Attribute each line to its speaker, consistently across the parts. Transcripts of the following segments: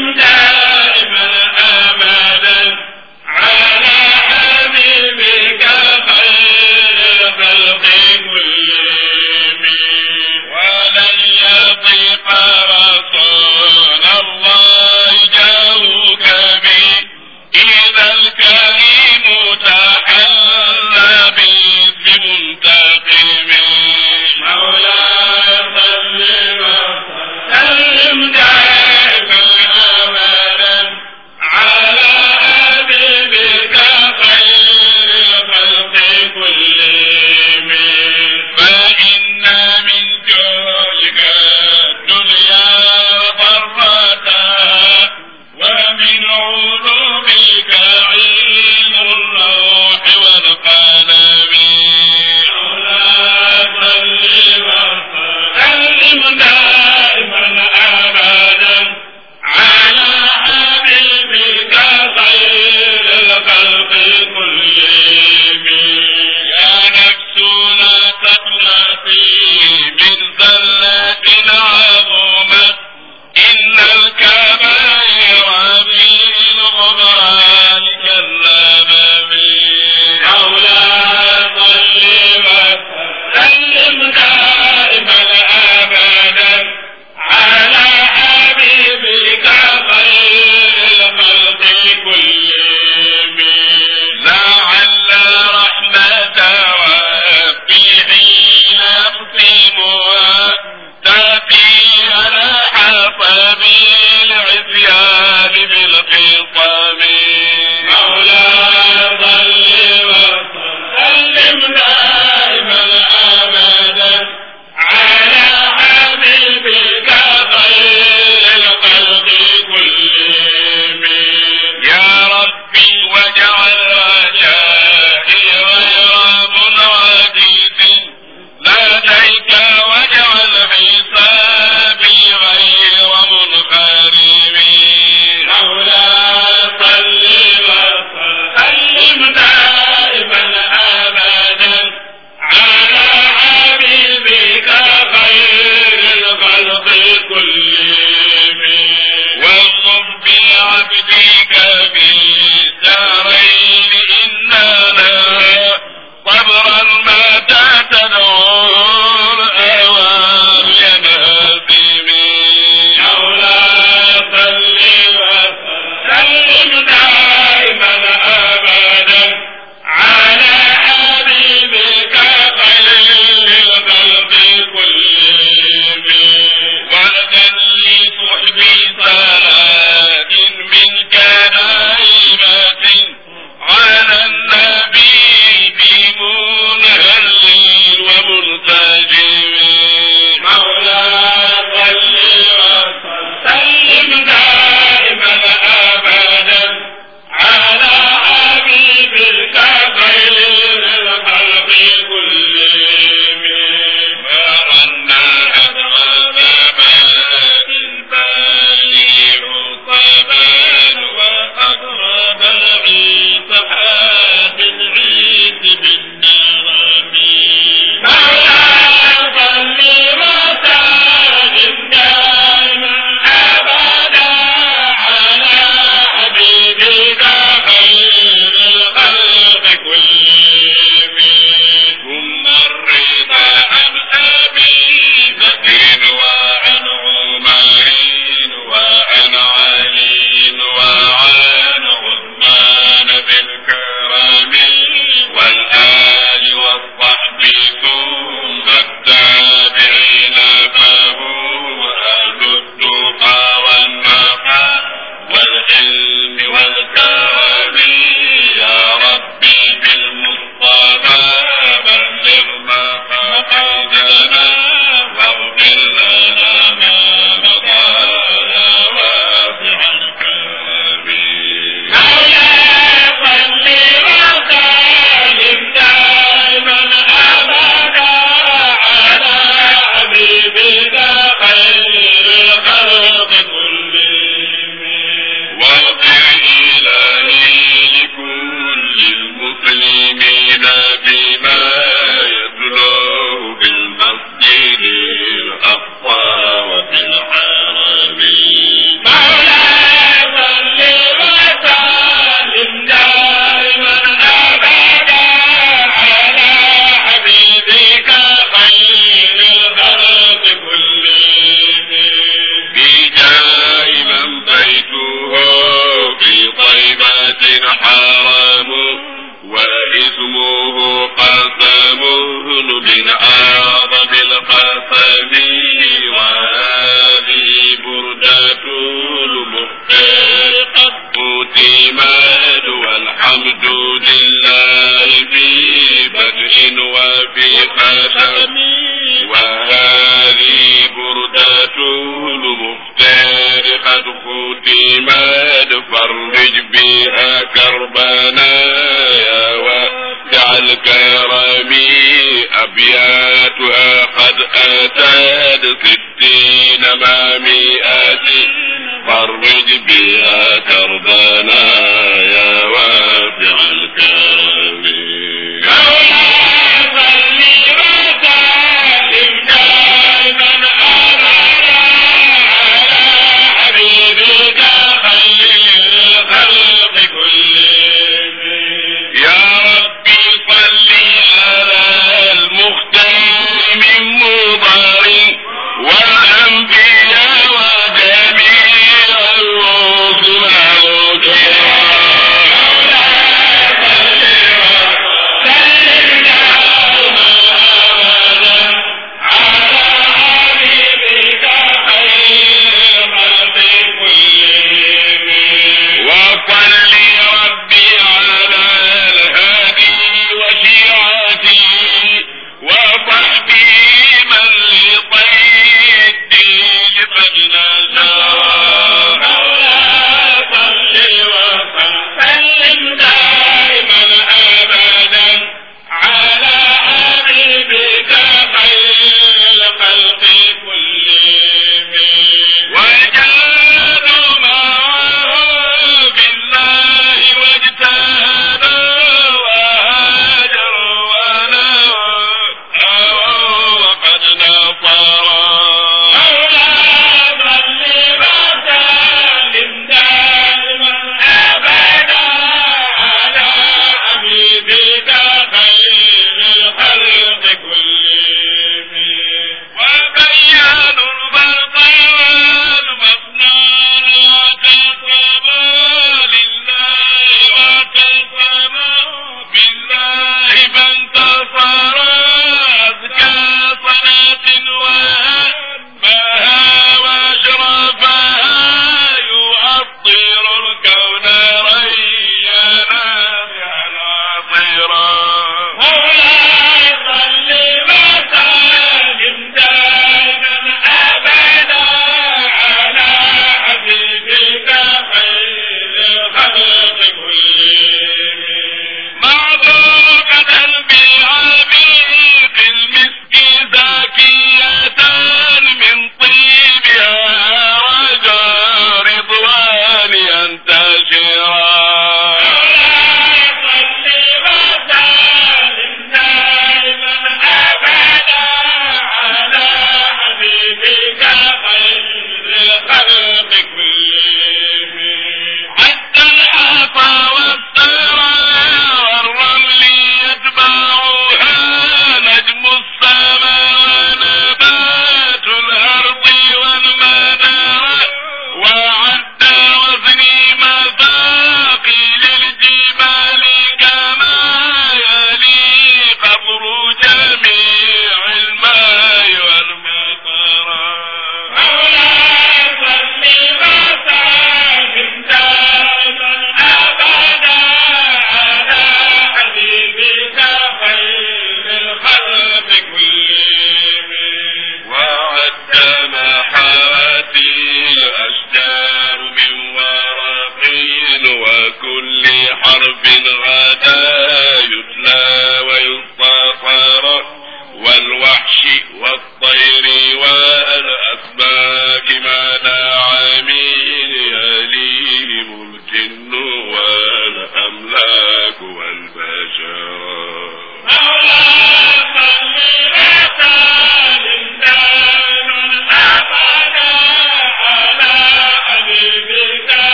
Speaker 1: صلاة منك الحمد لله في بدء وفي ختم وهذه بردة المختار قد ختمت فرج بها كربنا يا واسع الكرم أبياتها قد أتت 60 مع 100 فرج بها كربنا يا واسع الكرم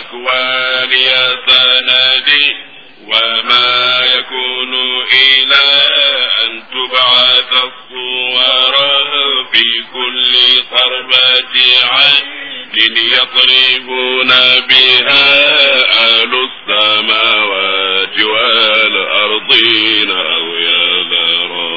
Speaker 1: الأكوان يا سندي وما يكون إلى أن تبعث الصور في كل ضربة عين يطربون بها أهل السماوات والأرضين أو يذرون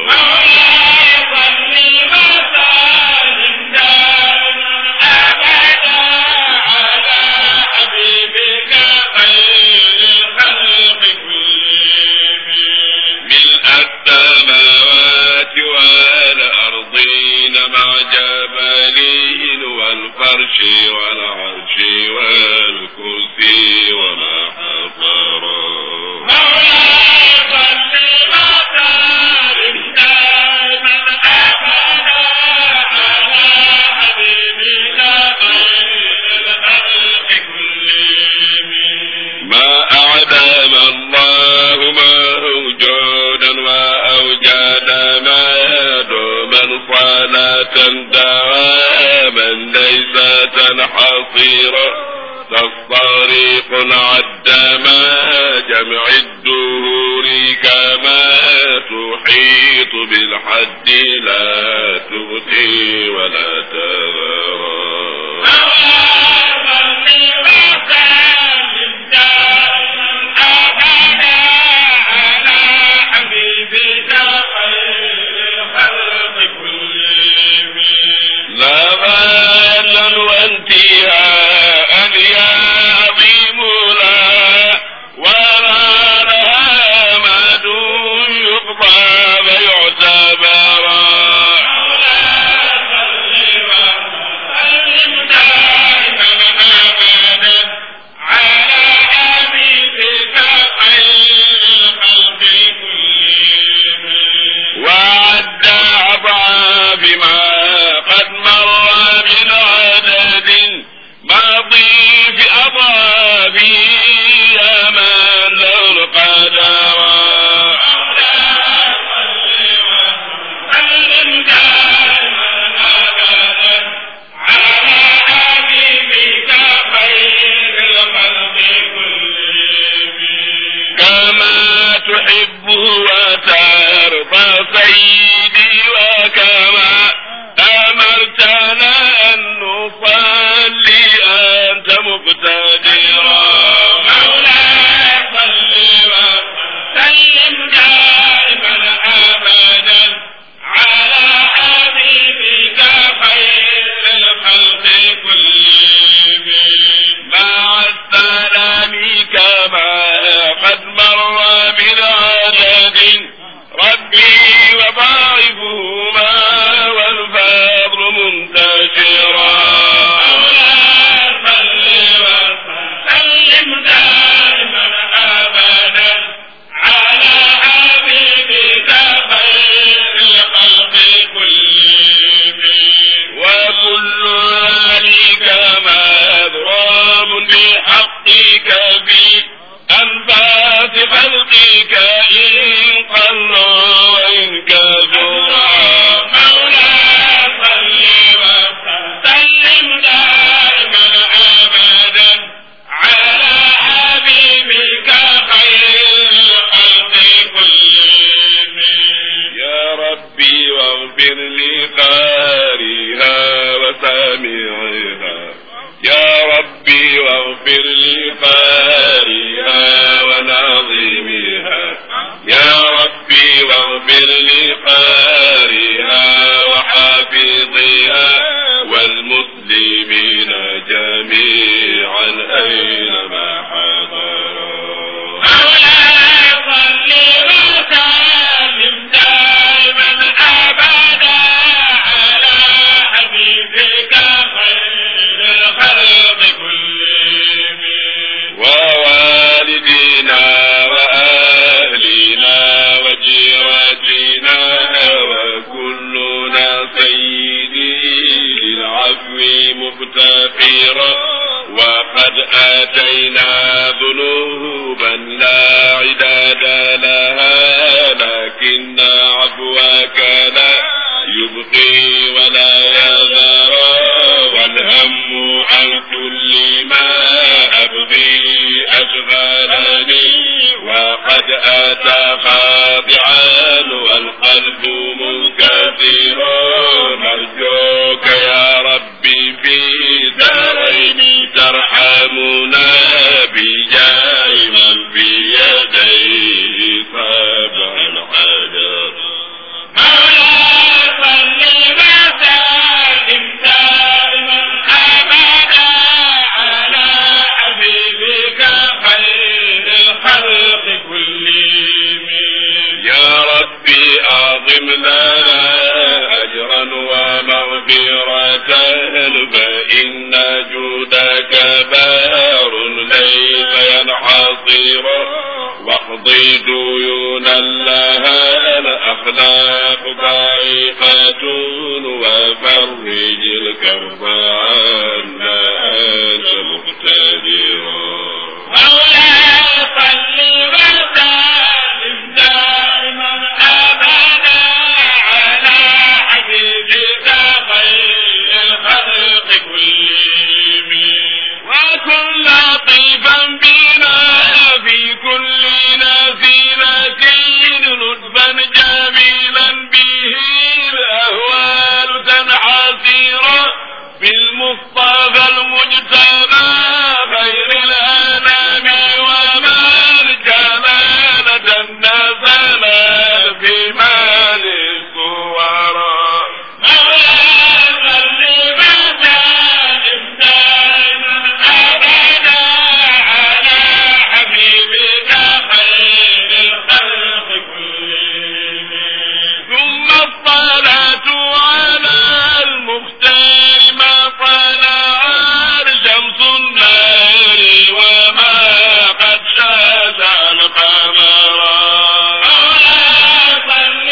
Speaker 1: والفرش والعرش والكرسي وما حضر مولاي صل وسلم دائما ابدا على حبيبك خير الخلق كلهم ما اعدم الله موجودا واوجد ما دوما صلاة دواما ليس تنحصيرا تصطريق عدما جمع الدهور كما تحيط بالحد لا تبقي ولا تذرى لا بالا وانتهاء يا عظيم لا ولا لها مد يقضى فيعتبرا وعد أضعاف ما قد مر من عدد ماضي في أضعافه يا من له القدر كما تحب وترضى سيدي وكما أمرتنا أن نصلي أنت مقتدرا مولاي صل وسلم دائما أبدا على حبيبك خير الخلق كلهم مع السلام كما قد مر من عدد ربي وضاعفهما والفضل منتشرا مولاي صل وسلم دائما ابدا على حبيبك خير الخلق كلهم وكل ذلك مذرام بحقك في أنفاس خلقك إن قلوا وإن كثروا مولاي صل وسلم دائما أبدا على حبيبك خير الخلق كلهم يا ربي واغفر لي قارئها وسامعها يا ربي واغفر لي قارئها وناظمها يا ربي واغفر لي قارئها وحافظها والمسلمين جميعا أينما حضروا مولاي صل وسلم دائما أبدا على حبيبك خير الخلق كلهم ووالدينا وأهلنا وجيرتنا وكلنا سيدي للعفو مفتقرا وقد آتينا ذنوبا لا عداد لها لكن عفوك لا يبقي ولا يذر والهم عن كل ما وقد أتى خاضعا والقلب منكسرا نرجوك يا ربي في دارين ترحمنا بجاه من بيديه صابع الحجر مولاي صل وسلم دائما أبدا على حبيبك خير الخلق كلهم يا ربي أعظم لنا أجرا ومغفرة فإن جودك بار ليس ينحصر واقضي ديونا لها الأخلاق ضعيفة وفرج الكرب عنا أنت مقتدر مولاي صل وسلم دائما أبدا على حبيبك خير الخلق كلهم وكن لطيفا بنا في كل نافلة لطفا جميلا به الأهوال تنحسر بالمصطفى المجتبى خير الأنام ومن جمالة النزل في مال الصورى مولاي صل وسلم دائما أبدا على حبيبك خير الخلق كلهم ثم الصلاة على المختار ما طلع شمس النار وما قد شاد القمر مولاي صل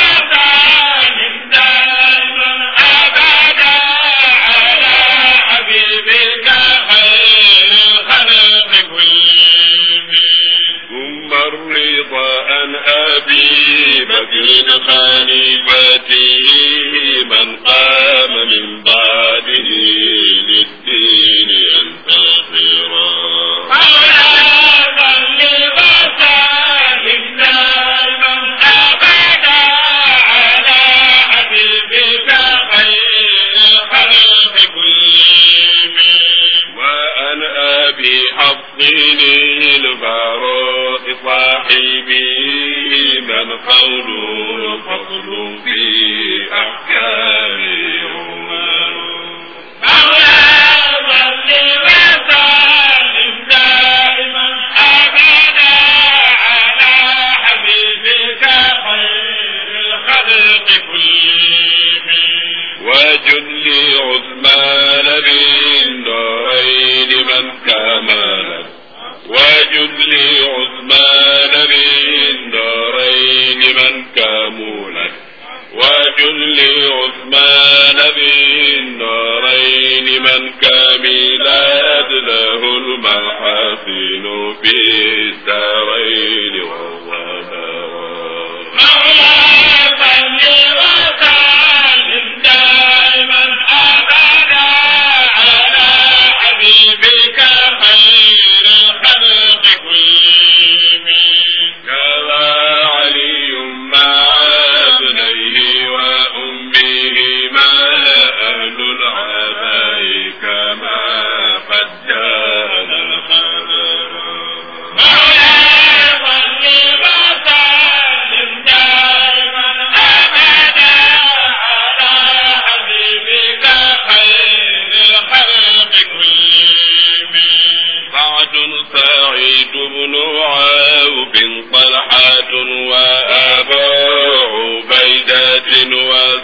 Speaker 1: وسلم دائما أبدا على حبيبك خير الخلق كلهم ثم الرضا عن أبي بكر خليفته من قام من بعده للدين ينتصرا مولاي صل وسلم دائما أبدا على حبيبك خير الخلق كلهم وأن أبي حفص الفاروق صاحبه من قوله فصل في أحكام عمر مولاي صل وسلم دائما أبدا على حبيبك خير الخلق كلهم وجل عثمان بالنورين من كمل وجل عثمان بالنورين من كملت وجل عثمان بالنورين من كملت له المحاسن في الدارين والظهر مولاي صل وسلم دائما أبدا على حبيبك خير الخلق كلهم كذا علي مع ابنيه وأمهما أهل العباء كما قد جاءنا الخبر مولاي صل وسلم دائما أبدا على حبيبك خير الخلق كلهم سعد سعيد بن عوف طلحة وأبو عبيدة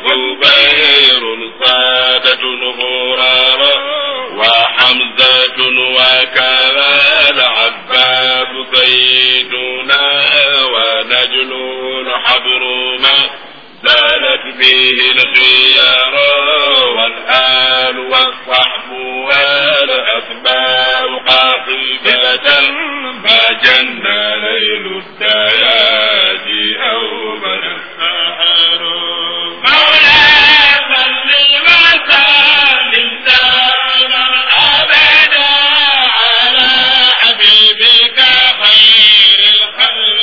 Speaker 1: وزبير سادة غرارا وحمزة وكذا العباس سيدنا ونجل حبر ما زالت به الخيار والآل والصحب والأتباع قاطبة ما جن ليل الديات أو من السحر مولاي صل وسلم دائما أبدا على حبيبك خير الخلق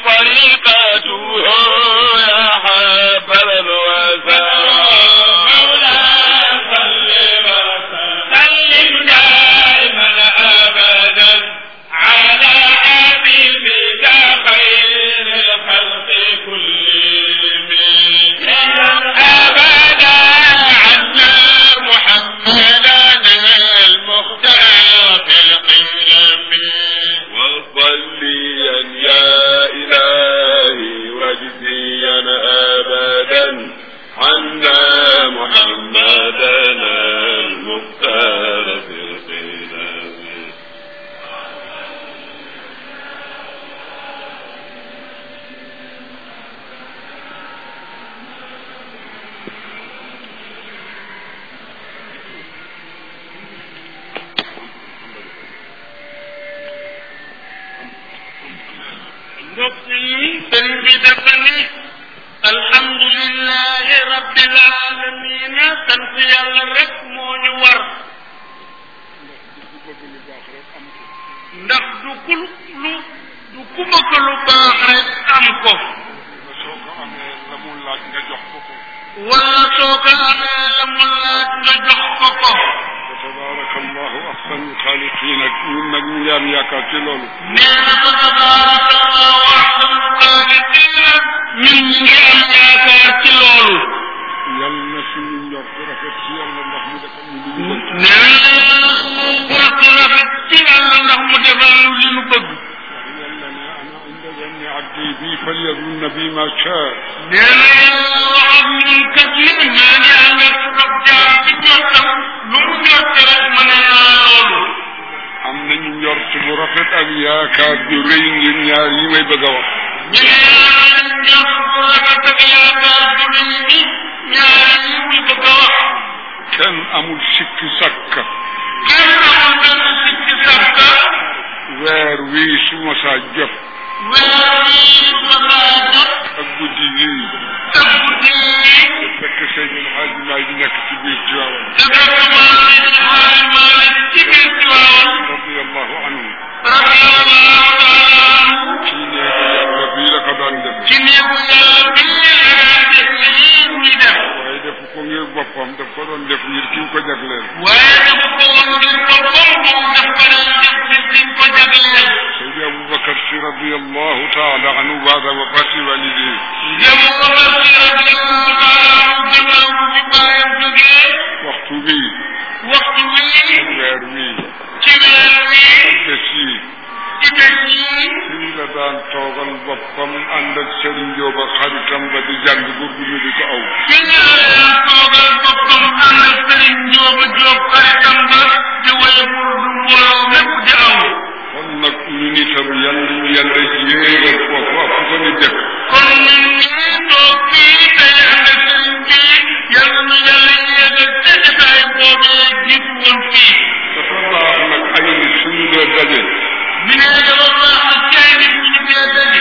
Speaker 1: طريقته يا حبل الوفاء مولاي صل وسلم دائما ابدا على حبيبك خير الخلق كلهم ابدا عنا محمدا المختار في القلب وصليا يا إلهي واجزيا أبدا عنا محمدا المختار في القلب mbokk yi sëriñ bi dafa ni alhamdulillahi rabbil alamin sant yàlla rek moo ñu war ndax du ku bëgg lu baax rek am ko
Speaker 2: soo ko amee la mu laaj nga jox ko ko
Speaker 1: wala soo ko amee la mu laaj nga jox ko ko
Speaker 2: tabarakallahu ahsanul xaaliqiin ak ñun nag ñu ngi am yaakaar ci loolu
Speaker 1: nee na ko tabarakallahu ahsanul xaaliqiin ñun ñu ngi am yaakaar ci loolu
Speaker 2: yal na suñu njort rafet ci yàlla ndax mu defal ñu li ñu bëgg
Speaker 1: nee na njort rafet ci yàlla ndax mu defal ñu li ñu bëgg
Speaker 2: yàlla ne ana inda zanni abdi bi falyazunna bi ma shaa
Speaker 1: nee na yàlla wax ak ñun kat ni maa ngi ànd ak sab jaam ci njortam lu mu njort rek mën naa loolu
Speaker 2: am nañu njort bu rafet ak yaakaar ju rëy ngir ñaar yi may bëgg a wax
Speaker 1: ñu ne yàlla njort bu rafet ak yaakaar ju rëy ni ñaar yi muy bëgg a wax
Speaker 2: kenn amul sikki sakka
Speaker 1: kenn amul benn sikki sàkka
Speaker 2: weer wii su ma saa jot
Speaker 1: weer wii su ma saa jot
Speaker 2: ak guddi yii
Speaker 1: ak guddi yii
Speaker 2: fekk Seydil Hadji Maalik nekk ci biir Tiwaawan
Speaker 1: te fekk Seydil Hadji Maalik ci biir Tiwaawan
Speaker 2: radiyallahu anhu
Speaker 1: radiyallahu taala anhu
Speaker 2: ci néegu yàlla bii la ko daan def
Speaker 1: ci néegu yàlla bii la daan def lii muy def
Speaker 2: waaye def ko ngir boppam daf ko doon def ngir ki ko jagleel
Speaker 1: waaye def ko woon ngir boppam moom daf ko daan def ngir ki ko jagleel
Speaker 2: Seydi Aboubacar Si radiyallahu taala anhu baada wafaati walidihi
Speaker 1: Aboubacar Si radiyallahu taala anhu gannaaw bu fi baayam jógee
Speaker 2: waxtu bii
Speaker 1: wii
Speaker 2: weer wii
Speaker 1: ci weer wii
Speaker 2: bés yi
Speaker 1: ci bés yi
Speaker 2: fii la daan toogal boppam ànd ak Serigne Diop ak xaritam ba di jàng guddi ñu di ko aw
Speaker 1: fi ñu daan toogal boppam ànd ak Serigne Diop xaritam ba di wéy mbooloo mépp di aw
Speaker 2: kon nag ñu nitam yàlla ñu yàlla yéegal foofu ak fu ko ni def
Speaker 1: kon ñun ñii toog fii tey ànd ak Serigne bi yàlla nu yàlla yéegal te jotaay boobee jiitu woon fii
Speaker 2: dafa baax nag ay nit suñu dee daje
Speaker 1: mi ne dafa baax nag ci ay nit ñu dee daje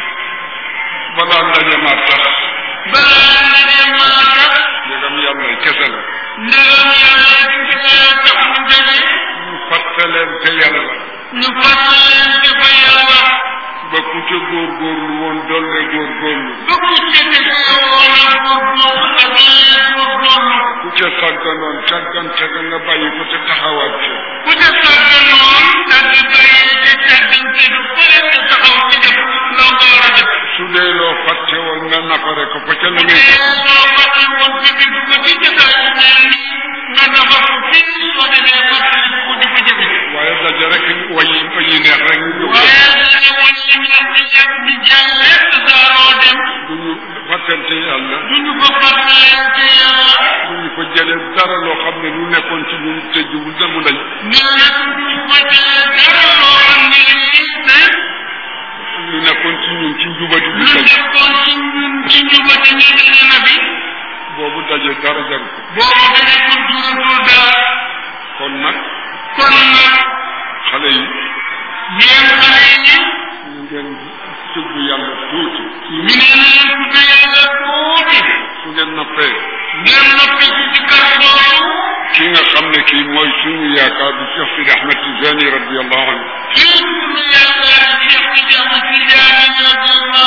Speaker 2: balaa ndaje ma tax
Speaker 1: balaa ndaje maa tax
Speaker 2: ndegam yàlla kese la
Speaker 1: ndegam yàlla kese tax mu daje
Speaker 2: ñu fàttaleen te yàlla
Speaker 1: ñu fàttaleen te fa yàlla
Speaker 2: ba ku ca góorgóorlu woon dolle góorgóorlu
Speaker 1: ba ku ca defee woon a góorgóorlu ak leneen góorgóorlu
Speaker 2: ku ca sàgganoon sàggan nga bàyyi ko te taxawaat ci
Speaker 1: ku ca sàgganoon dagg bàyyi te sàggante du fële te taxaw ci def loo ko war a def
Speaker 2: su dee loo fàtte woon nga nafare ko fa ca la muy
Speaker 1: loo fàtte woon fi bind ko ci jotaay bu mel nii nga nafar ko fii soo demee fàttali ko di ko jëfe
Speaker 2: waaye daje rek wayi neex rek ñu jóg
Speaker 1: waaye dañu woon ñu neex di yàgg di jàng rek saaroo dem
Speaker 2: duñu fàttante yàlla
Speaker 1: duñu ko fàttalante yàlla
Speaker 2: duñu ko jëlee dara loo xam ne lu nekkoon ci ñun te jubul damu dañ
Speaker 1: nee na duñu ko jëlee dara loo xam ne lii te
Speaker 2: lu nekkoon ci ñun ci njubati bi
Speaker 1: lu nekkoon ci ñun ci njubati ne dañu na fi
Speaker 2: boobu daje dara jaru ko
Speaker 1: boobu dañu ko juratul dara
Speaker 2: kon nag xale yi
Speaker 1: yéen xale yi
Speaker 2: ñu ngeen tudd yàlla tuuti
Speaker 1: ñu ne leen tudd yàlla tuuti
Speaker 2: su ngeen noppee
Speaker 1: ngeen noppi ci kar boobu
Speaker 2: ki nga xam ne kii mooy suñu yaakaar du Cheikh Sidi Ahmed Tijani radiyallahu anhu
Speaker 1: kii suñu yaakaar Cheikh Sidi Ahmed Tijani radiyallahu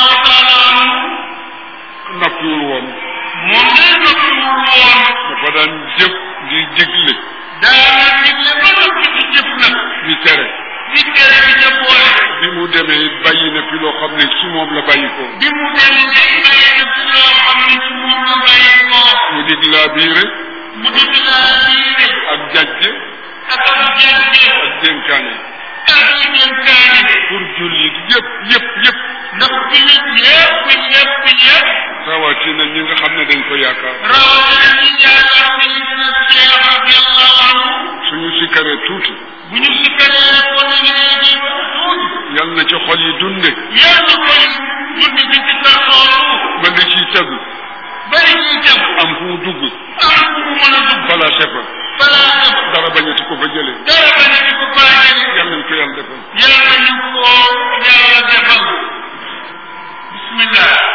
Speaker 2: noppiwul woon
Speaker 1: moom day noppiwul woon
Speaker 2: dafa daan jëf di digle
Speaker 1: daana digle ba noppi di jëf nag
Speaker 2: di tere
Speaker 1: di tere bi ca boole
Speaker 2: bi mu demee bàyyi na fi loo xam ne ci moom la bàyyi ko
Speaker 1: bi mu demee bàyyi na fi loo xam ne ci moom la bàyyi ko
Speaker 2: mu dig laa biire
Speaker 1: mu dig laa biire
Speaker 2: ak jajje
Speaker 1: ak jajje
Speaker 2: ak dénkaane
Speaker 1: ak dénkaane
Speaker 2: pour jullit yëpp
Speaker 1: ndax jullit yëpp
Speaker 2: rawatina ñi nga xam ne dañ ko yaakaar
Speaker 1: rawatina ñi yaakaar ne ñu ne Cheikh radiyallahu anhu
Speaker 2: suñu sikkaree tuuti
Speaker 1: bu ñu sikkaree ko ne léegi tuuti
Speaker 2: yal na ci xol yi dunde
Speaker 1: yal na xol yi dunde bi ci kër loolu
Speaker 2: ba li ciy tegu
Speaker 1: bari ñuy tegu
Speaker 2: am fu mu dugg
Speaker 1: am fu mu mën a dugg
Speaker 2: placé fa dara bañati ko fa jële
Speaker 1: dara bañati ko fa jële
Speaker 2: yal nañ ko yàlla defal
Speaker 1: yàlla ñu ko yàlla defal bismillah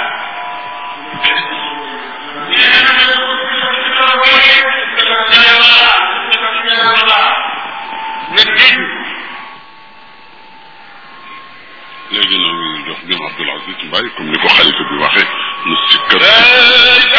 Speaker 2: léegi nag ñu jox ñoom Abdoul Aziz Mbaye comme ni ko xalifa bi waxee mu sikkar